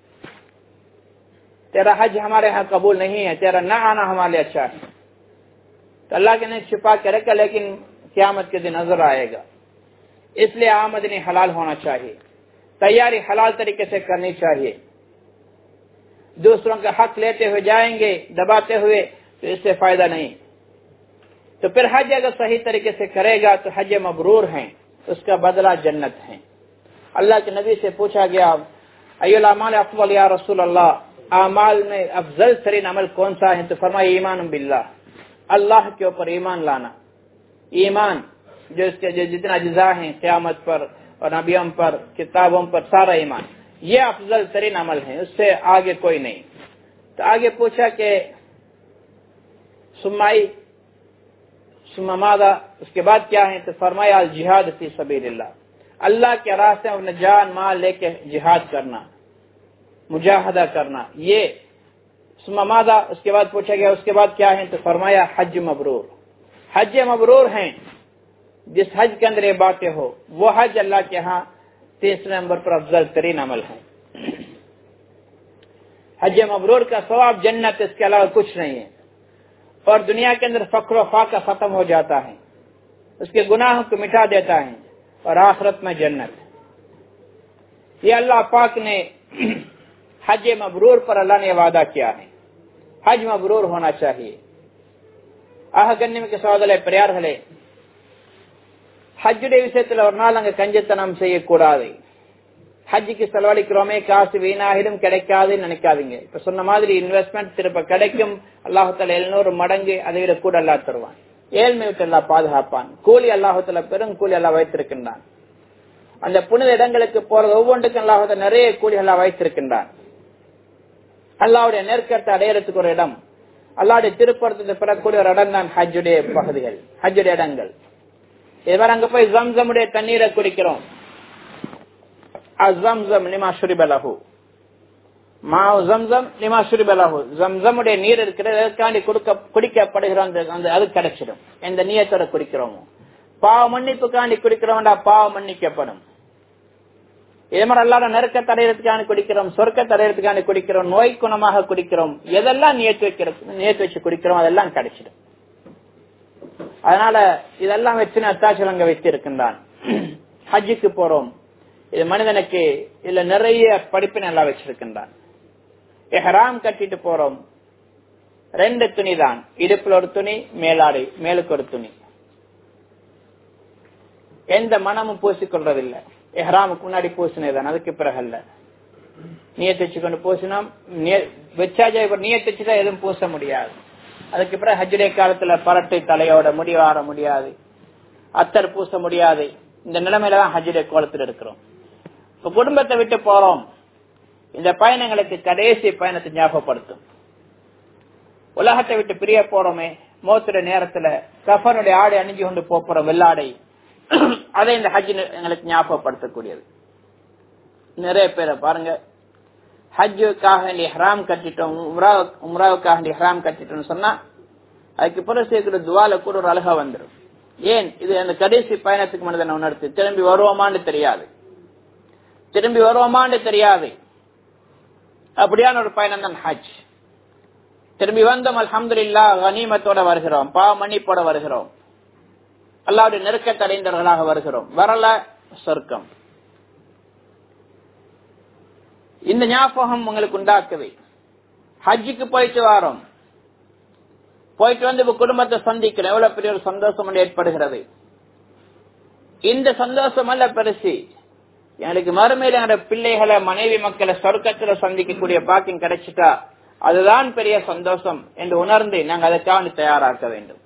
تیرا حج ہمارے ہاں قبول نہیں ہے، تیرا نہ آنا ہمارے لیے اچھا ہے۔ تو اللہ کے نے چھپا کے رکھا، لیکن قیامت کے دن نظر آئے گا۔ اس لیے آمدنی حلال ہونا چاہیے، تیاری حلال طریقے سے کرنی چاہیے۔ دوسروں کا حق لیتے ہوئے جائیں گے دباتے ہوئے تو اس سے فائدہ نہیں۔ تو پھر حج اگر صحیح طریقے سے کرے گا تو حج مبرور ہے، اس کا بدلہ جنت ہے۔ اللہ کے نبی سے پوچھا گیا ایو الاعمال افضل یا رسول اللہ، اعمال میں افضل ترین عمل کون سا ہے؟ تو فرمایا ایمان باللہ، اللہ کے اوپر ایمان لانا۔ ایمان جو اس کے جو جتنا اجزاء ہیں قیامت پر اور نبیوں پر، کتابوں پر، سارا ایمان، یہ افضل ترین عمل ہے، اس سے آگے کوئی نہیں۔ تو آگے پوچھا کہ سمائی ثم ماذا، اس کے بعد کیا ہے؟ تو فرمایا الجہاد فی سبیل اللہ، اللہ کے راستے میں اپنا جان مال لے کے جہاد کرنا، مجاہدہ کرنا، یہ ثم ماذا، اس کے بعد پوچھا گیا اس کے بعد کیا ہے؟ تو فرمایا حج مبرور، حج مبرور ہیں، جس حج کے اندر یہ باتیں ہو وہ حج اللہ کے ہاں تیسرے نمبر پر افضل ترین عمل ہے۔ حج مبرور کا ثواب جنت، اس کے علاوہ کچھ نہیں ہے، اور دنیا کے اندر فقر و فاقہ ختم ہو جاتا ہے، اس کے گناہوں کو مٹا دیتا ہے، اور آخرت میں جنت۔ یہ اللہ پاک نے حج مبرور پر اللہ نے وعدہ کیا ہے، حج مبرور ہونا چاہیے۔ آہ گنم کے سوادلے پریار ہلے حج വിഷയത്തിൽ ഒന്നാലങ്ങ് കഞ്ചത്തനം செய்யக்கூடாது, ஹஜ்ஜுக்கு செலவழிக்கிறோமே காசு வீணாகிடும் கிடைக்காது நினைக்காதீங்க। இப்ப சொன்ன மாதிரி இன்வெஸ்ட்மெண்ட் திருப்ப கிடைக்கும், அல்லாஹுத்தால எழுநூறு மடங்கு அதை விட கூட அல்லா தருவான், ஏழ்மை விட்டு அல்லா பாதுகாப்பான், கூலி அல்லாஹுத்தால பெரும் கூலி அல்லா வைத்திருக்கின்றான்। அந்த புனித இடங்களுக்கு போறது ஒவ்வொன்றுக்கும் அல்லாஹுத்தால நிறைய கூலி அல்லா வைத்திருக்கின்றான்। அல்லாஹ்வுடைய நெருக்கத்தை அடையறதுக்கு ஒரு இடம், அல்லாஹ்வுடைய திருப்பரத்தை பெறக்கூடிய ஒரு இடம் தான் ஹஜ்ஜுடைய பகுதிகள், ஹஜ்ஜுடைய இடங்கள்। இவர் அங்க போய் ஜம்சமுடைய தண்ணீரை குடிக்கிறோம், அஸம்ஸம் லிமா ஷுரிப லஹு, மாஉ ஸம்ஸம் லிமா ஷுரிப லஹு, ஜம்சமுடைய நீர் இருக்கிறது எதற்காண்டி குடிக்கப்படுகிறோம் அந்த அது கிடைச்சிடும், எந்த நியத்தோட குடிக்கிறோமோ। பாவ மன்னிப்புக்காண்டி குடிக்கிறோம்டா பாவம் மன்னிக்கப்படும்। இதே மாதிரி அல்லாஹ்வுடைய நெருக்கத்தை அடையறதுக்காண்டி குடிக்கிறோம், சொர்க்கத்தை அடையறதுக்காண்டி குடிக்கிறோம், நோய் குணமாக குடிக்கிறோம், எதெல்லாம் நியத்து வைக்கிறோம் நியத்து வச்சு குடிக்கிறோம் அதெல்லாம் கிடைச்சிடும்। அதனால இதெல்லாம் வச்சு அத்தாட்சிகள் அங்க வைத்து இருக்கின்றான்। ஹஜ்ஜுக்கு போறோம், இது மனிதனுக்கு இதுல நிறைய படிப்பினை எல்லாம் வச்சிருக்கின்றான்। இஹ்ராம் கட்டிட்டு போறோம், ரெண்டு துணி தான், இடுப்புல ஒரு துணி, மேலாடை மேலுக்கு ஒரு துணி, எந்த மனமும் பூசிக்கொள்றதில்லை। இஹ்ராமுக்கு முன்னாடி பூசினேதான், அதுக்கு பிறகு அல்ல। நியத்து வச்சுக்கொண்டு பூசினோம், வச்சாஜா இப்ப நியத்து வச்சுதான் எதுவும் பூச முடியாது। அதுக்கு பிறகு ஹஜ்ஜுடைய காலத்துல பரட்டை தலையோட முடி வார முடியாது, அத்தர் பூச முடியாது, இந்த நிலைமையில தான் ஹஜ்ஜுடைய கோலத்தில் இருக்கிறோம்। இப்ப குடும்பத்தை விட்டு போறோம், இந்த பயணங்களுக்கு கடைசி பயணத்தை ஞாபகப்படுத்தும்। உலகத்தை விட்டு பிரிய போறோமே, மௌத்துடைய நேரத்துல கஃபனுடைய ஆடை அணிஞ்சு கொண்டு போறோம், வெள்ளாடை, அதை இந்த ஹஜ் எங்களுக்கு ஞாபகப்படுத்தக்கூடியது। நிறைய பேரை பாருங்க, ஹஜ்ஜுக்காக இஹ்ராம் கட்டிட்டோம், உம்ராவுக்காக இஹ்ராம் கட்டிட்டோம்னு சொன்னா அதுக்கு பிறகு சேர்க்கிற துவால கூட ஒரு அழகா வந்துடும். ஏன் இது அந்த கடைசி பயணத்துக்கு மனிதனை உணர்த்து. திரும்பி வருவோமான்னு தெரியாது, திரும்பி வருவோமான்னு தெரியாது. அப்படியான ஒரு பயணம் தான் ஹஜ். திரும்பி வந்தோம், அல்ஹம்துலில்லாஹ், கனிமத்தோட வருகிறோம், பாவ மன்னிப்போட வருகிறோம், அல்லாஹ்வுடைய நெருக்கத்தை அடைந்தவர்களாக வருகிறோம், வரல சொர்க்கம். இந்த ஞாபகம் உங்களுக்கு உண்டாக்குது. ஹஜ்ஜுக்கு போயிட்டு வரோம், போயிட்டு வந்து குடும்பத்தை சந்திக்கிறோம், எவ்வளவு பெரிய ஒரு சந்தோஷம் ஏற்படுகிறது. இந்த சந்தோஷம் அல்ல பெருசு, எங்களுக்கு மறுமையில எங்க பிள்ளைகளை மனைவி மக்களை சொர்க்கத்துல சந்திக்கக்கூடிய பாக்கியம் கிடைச்சிட்டா அதுதான் பெரிய சந்தோஷம் என்று உணர்ந்து நாங்கள் அதற்காக தயாராக்க வேண்டும்.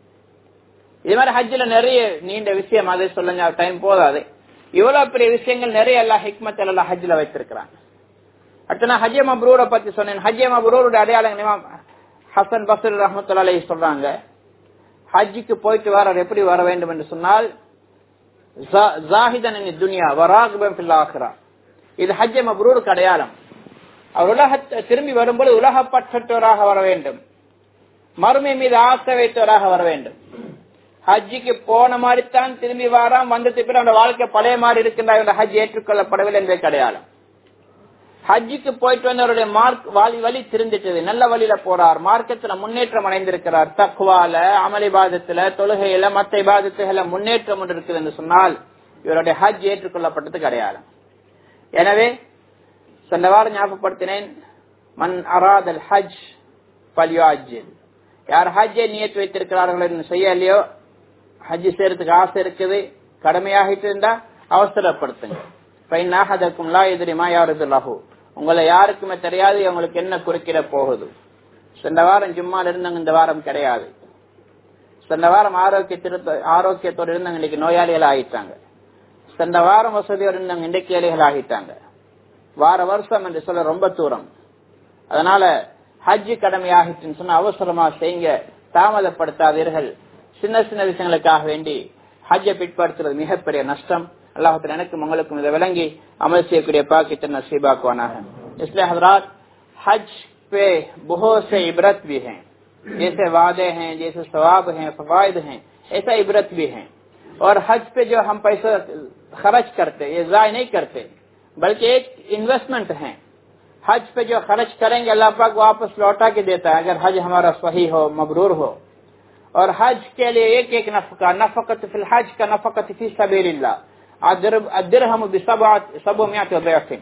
இது மாதிரி ஹஜ்ஜில நிறைய நீண்ட விஷயம், அதை சொல்ல டைம் போதாது. இவ்வளவு பெரிய விஷயங்கள் நிறைய எல்லாம் ஹிக்மத் எல்லாம் ஹஜ்ஜில வைத்திருக்கிறாங்க. அடுத்து நான் ஹஜ்ஜே மப்ரூரை பத்தி சொன்னேன். ஹஜ்ஜே மப்ரூருடைய அடையாளம் இமாம் ஹசன் பஸ்ரி ரஹ்மத்துல்லாஹி அலைஹி சொல்றாங்க, ஹஜ்ஜுக்கு போயிட்டு வர எப்படி வர வேண்டும் என்று சொன்னால், ஜாஹிதன் இன் துன்யா வ ராகிபன் ஃபில் ஆখিরাহ. இது ஹஜ்ஜே மப்ரூருக்கு அடையாளம். அவர் உலகத்தை திரும்பி வரும்போது உலகப்பற்றவராக வர வேண்டும், மறுமை மீது ஆசை வைத்தவராக வர வேண்டும். ஹஜ்ஜுக்கு போன மாதிரி தான் திரும்பி வாராம், வந்ததுக்கு பிறகு அந்த வாழ்க்கை பழைய மாதிரி இருக்கின்ற ஹஜ் ஏற்றுக்கொள்ளப்படவில்லை என்பதை அடையாளம். ஹஜ்ஜுக்கு போயிட்டு வந்து அவருடைய மார்க் வழி திருந்துட்டது, நல்ல வழியில போறார், மார்க்கத்துல முன்னேற்றம் அடைந்திருக்கிறார், தக்வால, அமளிபாதத்துல, தொழுகையில, மற்ற இபாதத்துகள முன்னேற்றம் ஒன்று இருக்குது என்று சொன்னால் இவருடைய ஹஜ் ஏற்றுக்கொள்ளப்பட்டதுக்கு அடையாளம். எனவே சென்ற வாரம் ஞாபகப்படுத்தினேன், மன் அராதல் ஹஜ் பல்யுஅஜ்ஜில், யார் ஹஜ்ஜை நியத் வைத்திருக்கிறார்கள் செய்யலையோ, ஹஜ் செய்யறதுக்கு ஆசை இருக்குது, கடமையாகிட்டு இருந்தா அவசரப்படுத்துங்க. பைன்னாஹதக்கும் லா யத்ரி மா யர்துல்லஹு, உங்களை யாருக்குமே தெரியாது உங்களுக்கு என்ன குறுக்கிட போகுது. சென்ற வாரம் ஜும்மால இருந்தாங்க, இந்த வாரம் கிடையாது. சென்ற வாரம் ஆரோக்கிய ஆரோக்கியத்தோடு இருந்தாங்க, இன்னைக்கு நோயாளிகள் ஆகிட்டாங்க. சென்ற வாரம் வசதியோடு இருந்தாங்க, இன்றைக்கு ஏழைகள் ஆகிட்டாங்க. வார வருஷம் என்று சொல்ல ரொம்ப தூரம். அதனால ஹஜ் கடமை ஆகிட்டுன்னு சொன்னா அவசரமா செய்யுங்க, தாமதப்படுத்தாதீர்கள். சின்ன சின்ன விஷயங்களுக்காக வேண்டி ஹஜ்ஜை பிற்படுத்துறது மிகப்பெரிய நஷ்டம். அல்லாஹ் எனக்கும் உங்களுக்கும் இதை விளங்கி அமல் செய்யக்கூடிய பாக்கியத்தை நசீபாக்குவானாக. इसलिए हजरात, हज पे बहुत से इबरत भी हैं, जैसे वादे हैं, जैसे सवाब हैं, फवायद हैं, ऐसा इबरत भी हैं. और हज पे जो हम पैसा खर्च करते ये जाय नहीं करते, बल्कि एक इन्वेस्टमेंट है. हज पे जो खर्च करेंगे अल्लाह पाक वापस लौटा के देता है, अगर हज हमारा सही हो, मबरूर हो. और हज के लिए एक एक नफका, नफकत फिल हज का नफकत फी सबीलिल्लाह, अद्दिरहम बिसबअत ज़िअफ़िन,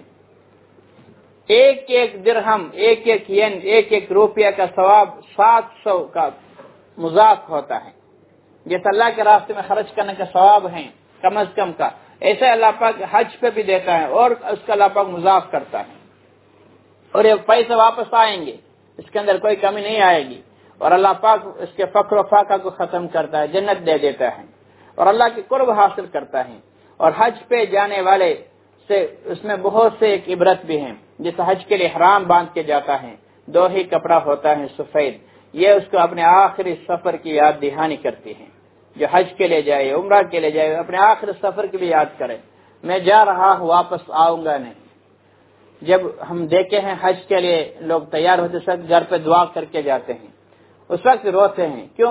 एक एक दिरहम, एक एक येन, एक एक रुपया का सवाब सात सौ का मुजाफ होता है. जैसे अल्लाह के रास्ते में खर्च करने का सवाब है कम अज कम का, ऐसे अल्लाह पाक हज पे भी देता है और उसका अल्लाह पाक मुजाफ करता है. और ये पैसे वापस आएंगे, इसके अंदर कोई कमी नहीं आएगी. और अल्लाह पाक इसके फक्र फाका को खत्म करता है, जन्नत दे देता है और अल्लाह की कुर्ब हासिल करता है. और हज पे जाने वाले से उसमें बहुत से एक इबरत भी हैं. जैसे हज के लिए हराम बांध के जाता है, दो ही कपड़ा होता है सफेद, ये उसको अपने आखिरी सफर की याद दहानी करती है. जो हज के लिए जाए, उम्रा के लिए जाए, अपने आखिरी सफर की भी याद करे, मैं जा रहा हूँ वापस आऊंगा नहीं. जब हम देखे हैं हज के लिए लोग तैयार होते सब घर पे दुआ करके जाते हैं, उस वक्त रोते हैं. क्यों?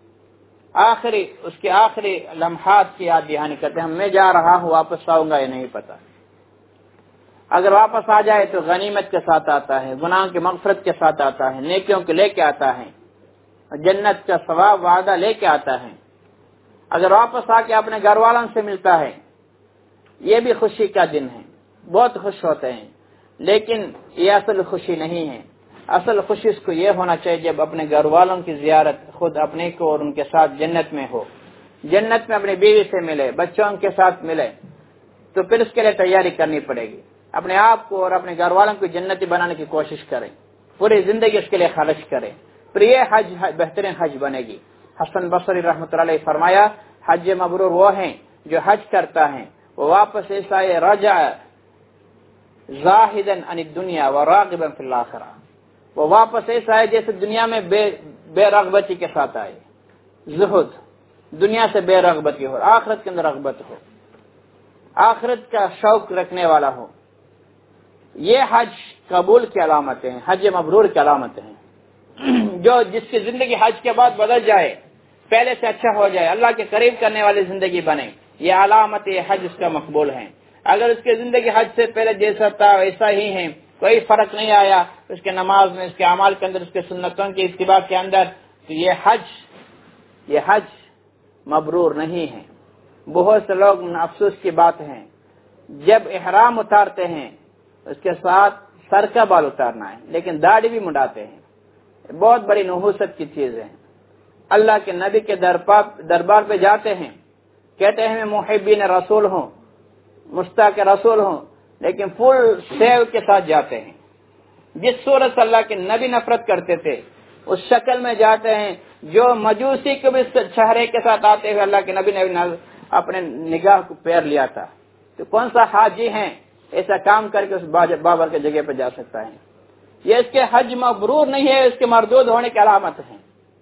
आखिरी उसके आखिरी लम्हात की याद दहानी करते हैं, मैं जा रहा हूँ वापस आऊंगा ये नहीं पता. अगर वापस आ जाए तो गनीमत के साथ आता है, गुनाह की मगफरत के साथ आता है, नेकियों के लेके आता है, जन्नत का सवाब वादा लेके आता है. अगर वापस आके अपने घर वालों से मिलता है, ये भी खुशी का दिन है, बहुत खुश होते हैं. लेकिन ये असल खुशी नहीं है. असल खुशी इसको ये होना चाहिए जब अपने घर वालों की जियारत खुद अपने को और उनके साथ जन्नत में हो, जन्नत में अपनी बीवी से मिले, बच्चों के साथ मिले, तो फिर इसके लिए तैयारी करनी पड़ेगी. अपने आप को और अपने घर वालों को जन्नती बनाने की कोशिश करें, पूरी जिंदगी इसके लिए खर्च करें, फिर ये हज बेहतरीन हज बनेगी. हसन बसरी रहमतुल्लाह अलैह फरमाया, हज मबरूर वो हैं जो हज करता है वो वापस ऐसा है रजा जाहिदन अन दुनिया व रागिबन फिल आखिरह, वो वापस ऐसा है जैसे दुनिया में बे बेरगबती के साथ आए, जुहुद, दुनिया से बेरगबती हो, आखिरत के अंदर रगबत हो, आखिरत का शौक रखने वाला हो. ये हज कबूल की अलामतें हैं, हज मबरूर की अलामतें हैं. جو جس کی زندگی حج کے بعد بدل جائے، پہلے سے اچھا ہو جائے، اللہ کے قریب کرنے والی زندگی بنے، یہ علامت حج اس کا مقبول ہے۔ اگر اس کی زندگی حج سے پہلے جیسا تھا ویسا ہی ہے، کوئی فرق نہیں آیا اس کے نماز میں، اس کے اعمال کے اندر، اس کے سنتوں کی اتباع کے اندر، تو یہ حج یہ حج مبرور نہیں ہے۔ بہت سے لوگ افسوس کی بات ہے، جب احرام اتارتے ہیں اس کے ساتھ سر کا بال اتارنا ہے، لیکن داڑھی بھی منڈاتے ہیں، بہت بڑی نحوست کی چیز ہے۔ اللہ کے نبی کے دربار پہ جاتے ہیں، کہتے ہیں میں محبین رسول ہوں، مشتاق رسول ہوں، لیکن فل سیو کے ساتھ جاتے ہیں۔ جس صورت سے اللہ کے نبی نفرت کرتے تھے اس شکل میں جاتے ہیں، جو مجوسی کو بھی چہرے کے ساتھ آتے ہوئے اللہ کے نبی نے اپنے نگاہ کو پیر لیا تھا۔ تو کون سا حاجی ہے ایسا کام کر کے اس بابر کے جگہ پہ جا سکتا ہے؟ یہ اس کے حج مبرور نہیں ہے، اس کے مردود ہونے کی علامت ہے۔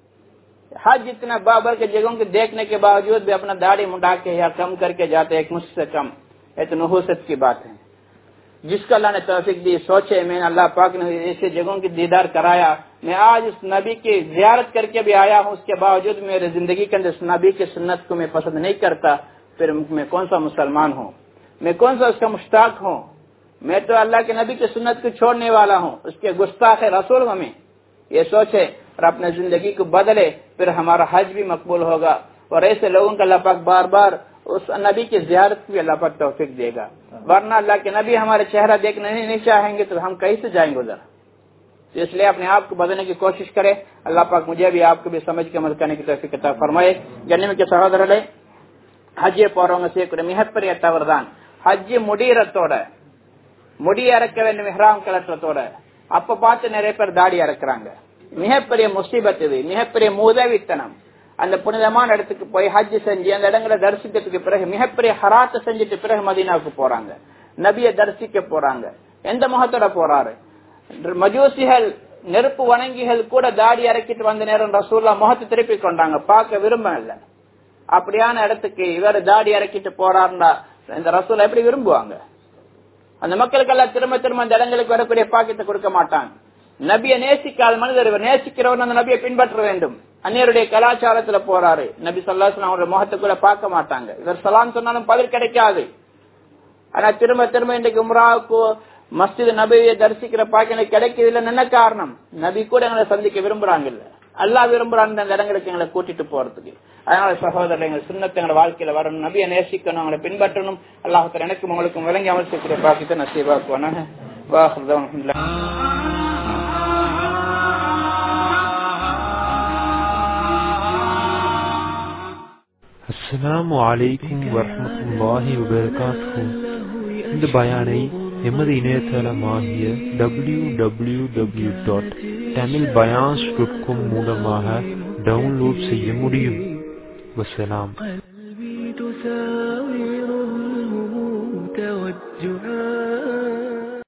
حج اتنا بابر کے جگہوں کے دیکھنے کے باوجود بھی اپنا داڑھی منڈا کے یا کم کر کے جاتے، ایک مجھ سے کم، یہ تو نحوست کی بات ہے۔ جس کو اللہ نے توفیق دی سوچے، میں اللہ پاک نے ایسے جگہوں کی دیدار کرایا، میں آج اس نبی کی زیارت کر کے بھی آیا ہوں، اس کے باوجود میرے زندگی کے اندر اس نبی کی سنت کو میں پسند نہیں کرتا، پھر میں کون سا مسلمان ہوں، میں کون سا اس کا مشتاق ہوں؟ میں تو اللہ کے نبی کی سنت کو چھوڑنے والا ہوں، اس کے گستاخ رسول ہوں میں۔ یہ سوچے اور اپنے زندگی کو بدلے، پھر ہمارا حج بھی مقبول ہوگا، اور ایسے لوگوں کا اللہ پاک بار بار اس نبی کی زیارت بھی اللہ پاک توفیق دے گا، ورنہ اللہ کے نبی ہمارے چہرہ دیکھنا نہیں چاہیں گے تو ہم کہیں سے جائیں گے ادھر۔ تو اس لیے اپنے آپ کو بدلنے کی کوشش کرے، اللہ پاک مجھے بھی آپ کو بھی سمجھ کے عمل کرنے کی توفیق عطا فرمائے۔ جنم کے ಸಹೋದರರೇ, ஹஜ்ஜை போறவங்க செய்யக்கூடிய மிகப்பெரிய தவறு தான் ஹஜ் முடியறதோட முடி அறக்க வேண்டும், இஹ்ராம் கலற்றத்தோட அப்ப பார்த்து நிறைய பேர் தாடி அறக்குறாங்க. மிகப்பெரிய முசீபத் இது, மிகப்பெரிய உதவித்தனம். அந்த புனிதமான இடத்துக்கு போய் ஹஜ் செஞ்சு அந்த இடங்களை தரிசிக்கிறதுக்கு பிறகு மிகப்பெரிய ஹராத்தை செஞ்சுட்டு பிறகு மதீனாவுக்கு போறாங்க, நபியை தரிசிக்க போறாங்க. எந்த முகத்தோட போறாரு? மஜூசிகள் நெருப்பு வணங்கிகள் கூட தாடி இறக்கிட்டு வந்த நேரம் ரசூல்லா முகத்தை திருப்பி கொண்டாங்க, பார்க்க விரும்பல. அப்படியான இடத்துக்கு இவர் தாடி இறக்கிட்டு போறாருன்னா இந்த ரசூலா எப்படி விரும்புவாங்க? அந்த மக்களுக்கெல்லாம் திரும்ப திரும்ப அந்த இடங்களுக்கு வரக்கூடிய பாக்கியத்தை கொடுக்க மாட்டாங்க. நபியை நேசிக்காத மனிதர், இவர் நேசிக்கிறவன் அந்த நபியை பின்பற்ற வேண்டும். அந்நியருடைய கலாச்சாரத்துல போறாரு, நபி ஸல்லல்லாஹு அலைஹி வஸல்லம் அவருடைய முகத்தை கூட பார்க்க மாட்டாங்க. இவர் சலாம் சொன்னாலும் பதில் கிடைக்காது. ஆனா திரும்ப திரும்ப இன்றைக்கு உம்ராவுக்கு மஸ்ஜித் நபியை தரிசிக்கிற பாக்கியம் கிடைக்குது இல்ல, என்ன காரணம்? நபி கூட எங்களை சந்திக்க விரும்புறாங்க இல்ல, அல்லாஹ் விரும்புறாங்க அந்த இடங்களுக்கு எங்களை கூட்டிட்டு போறதுக்கு. அதனால சகோதரர், எங்க சுன்னத்தை எங்க வாழ்க்கையில வரணும், நபியை நேசிக்கணும், அவங்களை பின்பற்றணும். அல்லாஹ் எனக்கும் உங்களுக்கும் விளங்கி அமல் செய்யக்கூடிய பாக்கியத்தை நசீபாக்குவானாக. அஸ்ஸலாமு அலைக்கும் வரஹ்மத்துல்லாஹி வபரகாத்துஹு. இந்த பயானை எமது இணையதளமாகிய W W W dot Tamil Bayans dot com மூலமாக டவுன்லோட் செய்ய முடியும். வஸ்ஸலாம்.